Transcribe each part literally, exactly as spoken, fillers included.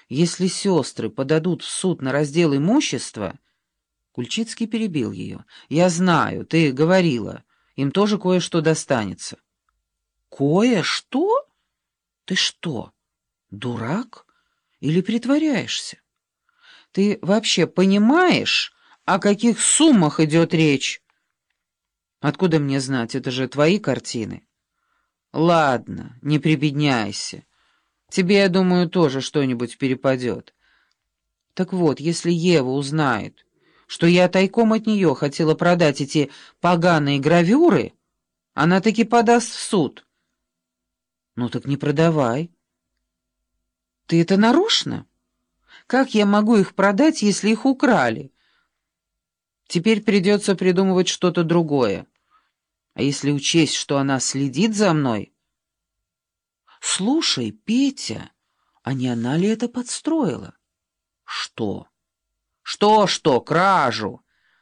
Если сестры подадут в суд на раздел имущества...» Кульчицкий перебил ее. «Я знаю, ты говорила, им тоже кое-что достанется». «Кое-что? Ты что, дурак или притворяешься? Ты вообще понимаешь, о каких суммах идет речь?» «Откуда мне знать, это же твои картины». «Ладно, не прибедняйся. Тебе, я думаю, тоже что-нибудь перепадет. Так вот, если Ева узнает, что я тайком от нее хотела продать эти поганые гравюры, она таки подаст в суд». «Ну так не продавай». «Ты это нарочно? Как я могу их продать, если их украли? Теперь придется придумывать что-то другое. А если учесть, что она следит за мной...» «Слушай, Петя, а не она ли это подстроила?» «Что? Что-что, кражу?»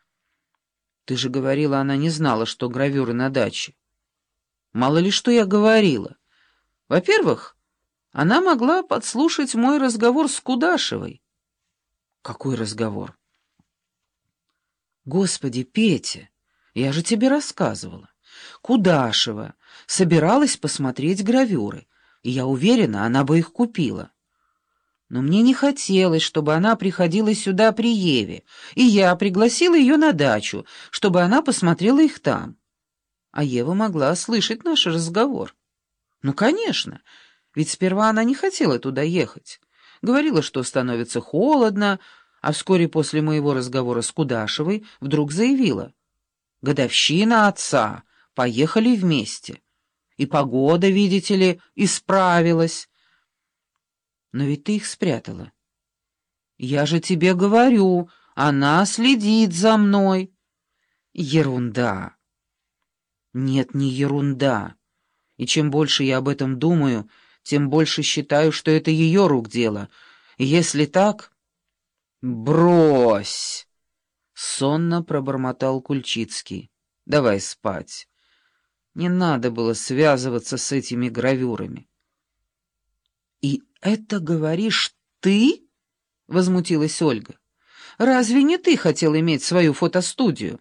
«Ты же говорила, она не знала, что гравюры на даче». «Мало ли что я говорила. Во-первых, она могла подслушать мой разговор с Кудашевой». «Какой разговор?» «Господи, Петя, я же тебе рассказывала. Кудашева собиралась посмотреть гравюры, и я уверена, она бы их купила. Но мне не хотелось, чтобы она приходила сюда при Еве, и я пригласила ее на дачу, чтобы она посмотрела их там. А Ева могла слышать наш разговор. Ну, конечно, ведь сперва она не хотела туда ехать. Говорила, что становится холодно, а вскоре после моего разговора с Кудашевой вдруг заявила: «Годовщина отца, поехали вместе». И погода, видите ли, исправилась. Но ведь ты их спрятала. Я же тебе говорю, она следит за мной. Ерунда. Нет, не ерунда. И чем больше я об этом думаю, тем больше считаю, что это ее рук дело. И если так... «Брось!» — сонно пробормотал Кульчицкий. «Давай спать. Не надо было связываться с этими гравюрами». «И это говоришь ты?» — возмутилась Ольга. «Разве не ты хотел иметь свою фотостудию?»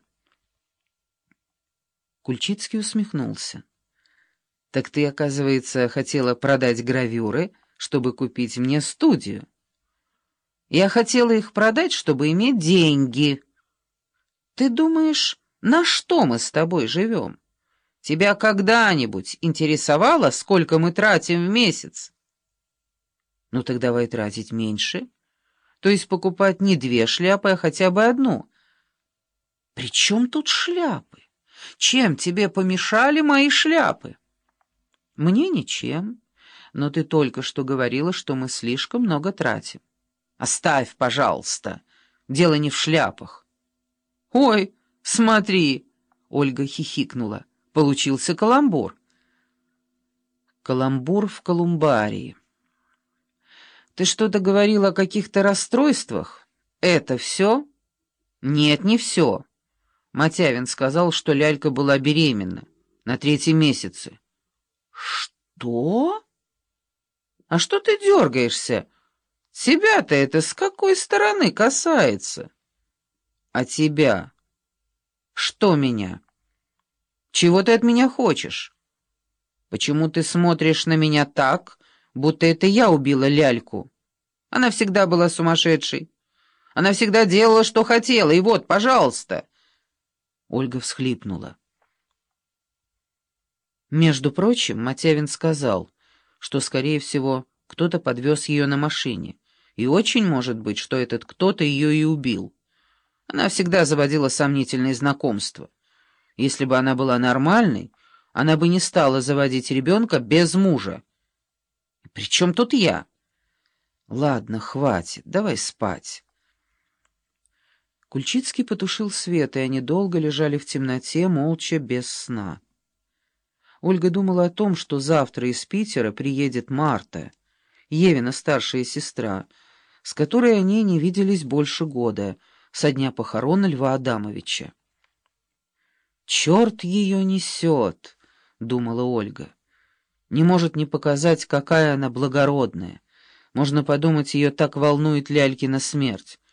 Кульчицкий усмехнулся. «Так ты, оказывается, хотела продать гравюры, чтобы купить мне студию?» «Я хотела их продать, чтобы иметь деньги». «Ты думаешь, на что мы с тобой живем? Тебя когда-нибудь интересовало, сколько мы тратим в месяц?» «Ну так давай тратить меньше. То есть покупать не две шляпы, а хотя бы одну». «При чем тут шляпы? Чем тебе помешали мои шляпы?» «Мне ничем, но ты только что говорила, что мы слишком много тратим». «Оставь, пожалуйста. Дело не в шляпах». «Ой, смотри!» — Ольга хихикнула. «Получился каламбур». «Каламбур в колумбарии». «Ты что-то говорила о каких-то расстройствах? Это все?» «Нет, не все. Матявин сказал, что лялька была беременна. На третьем месяце». «Что? А что ты дергаешься? Тебя-то это с какой стороны касается?» «А тебя?» «Что меня? Чего ты от меня хочешь? Почему ты смотришь на меня так, будто это я убила ляльку? Она всегда была сумасшедшей. Она всегда делала, что хотела, и вот, пожалуйста». Ольга всхлипнула. Между прочим, Матявин сказал, что, скорее всего, кто-то подвез ее на машине, и очень может быть, что этот кто-то ее и убил. Она всегда заводила сомнительные знакомства. Если бы она была нормальной, она бы не стала заводить ребенка без мужа. «При чем тут я?» «Ладно, хватит, давай спать». Кульчицкий потушил свет, и они долго лежали в темноте, молча, без сна. Ольга думала о том, что завтра из Питера приедет Марта, Евина старшая сестра, с которой они не виделись больше года, со дня похорон Льва Адамовича. «Черт ее несет», — думала Ольга. «Не может не показать, какая она благородная, Можно подумать, ее так волнует Лялькина смерть.